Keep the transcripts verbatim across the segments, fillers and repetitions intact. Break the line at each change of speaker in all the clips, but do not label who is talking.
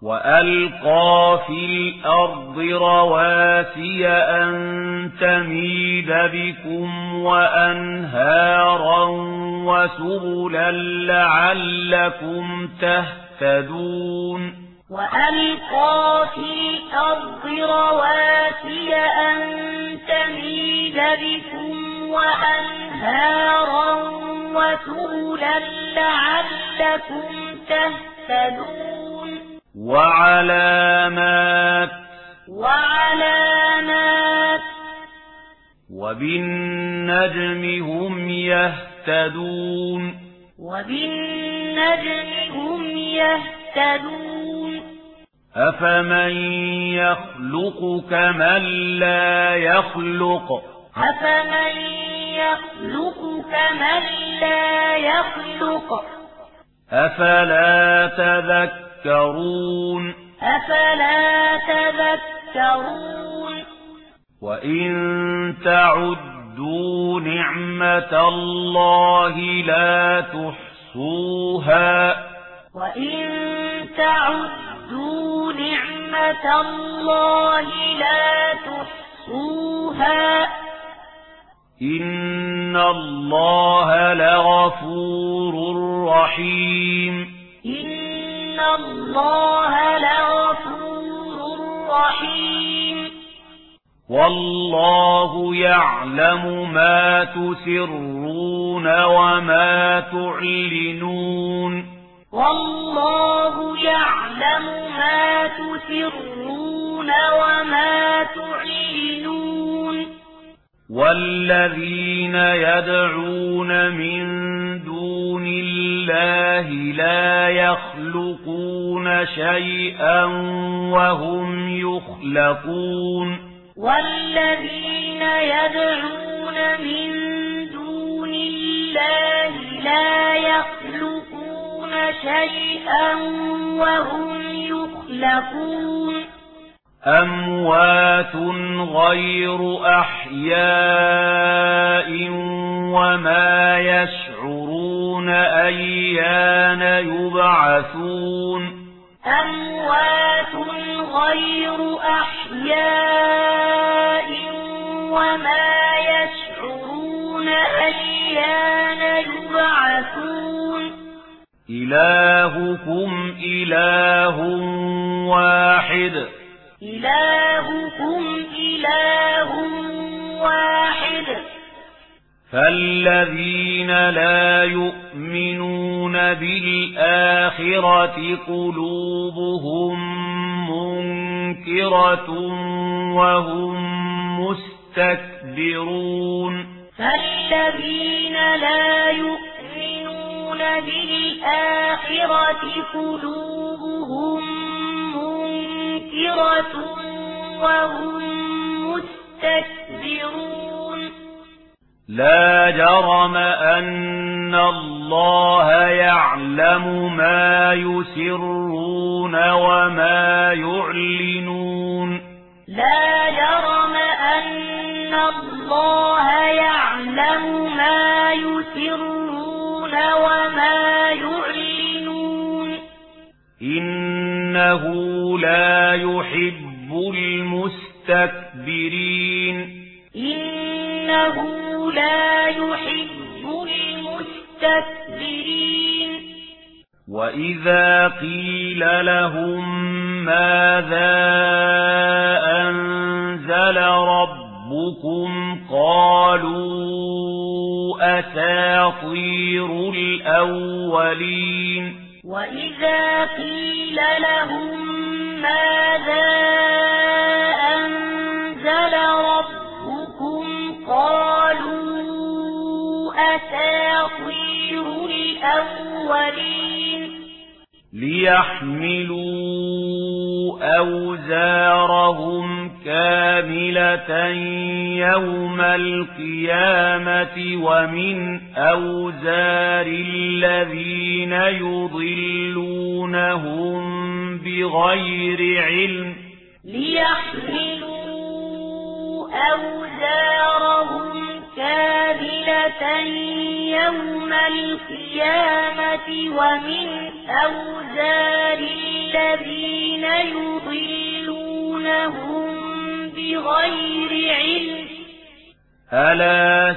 وألقى في الأرض رواسي أن تميد بكم وأنهارا وسبلا لعلكم تهتدون
وألقى في الأرض رواسي أن تميد بكم وأنهارا وسبلا لعلكم تهتدون
وعلامات
وعلامات
وبالنجم هم يهتدون
وبالنجم هم يهتدون
أفمن يخلق كمن لا يخلق
أفمن يخلق كمن لا يخلق
أفلا تذكرون
أفلا تذكرون
وإن تعدوا نعمة الله لا تحصوها
وإن تعدوا نعمة الله لا تحصوها
إن الله لغفور رحيم
إن الله لغفور رحيم
والله يعلم ما تسرون وما تعلنون
والله يعلم ما تسرون وما تعلنون
والذين يدعون من دون الله لا يخلقون شيئا وهم يخلقون
والذين يدعون من دون الله لا يخلقون شيئا وهم يخلقون
أموات غير أحياء وما يشعرون أيان يبعثون
أموات غير أحياء وما يشعرون أيان يبعثون
إلهكم إله واحد
إلهكم إله واحد
فالذين لا يؤمنون بالآخرة قلوبهم منكرة وهم مستكبرون
فالذين لا يؤمنون بالآخرة قلوبهم منكرة وهم مستكبرون
لا جرم أن الله يعلم ما يسرون وما يعلنون
لا جرم أن الله يعلم ما يسرون وما يعلنون
إنه لا يحب المستكبرين
إنه لا يحب المستكبرين
وإذا قيل لهم ماذا أنزل ربكم قالوا أساطير الأولين
وإذا قيل لهم ماذا أنزل ربكم قالوا أساطير الأولين
ليحملوا أوزارهم كاملة يوم القيامة ومن أوزار الذين يضلونهم بغير علم
ليحملوا أوزارهم كاملة يوم القيامة ومن أوزار الذين بغير علم
ألا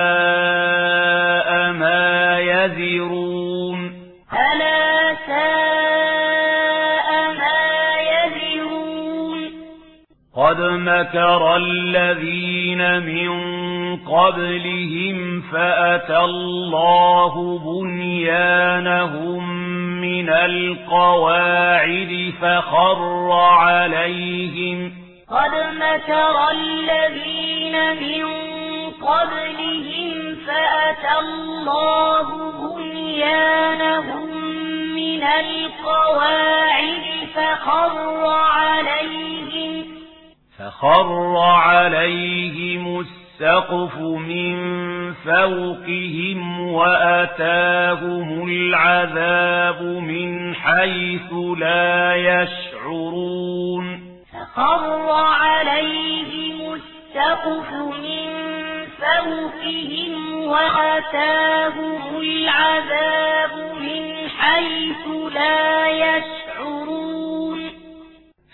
ساء ما يذرون
ألا ساء ما يذرون
قد مكر الذين من قبلهم فأتى الله بنيانهم من القواعد فخر عليهم
قد مكر الذين من قبلهم فأتى الله بنيانهم من القواعد فخر عليهم
فخر عليهم السقف من فوقهم وأتاهم العذاب من حيث لا يشعرون
فخر عليهم السقف من فوقهم وأتاهم العذاب من حيث لا يشعرون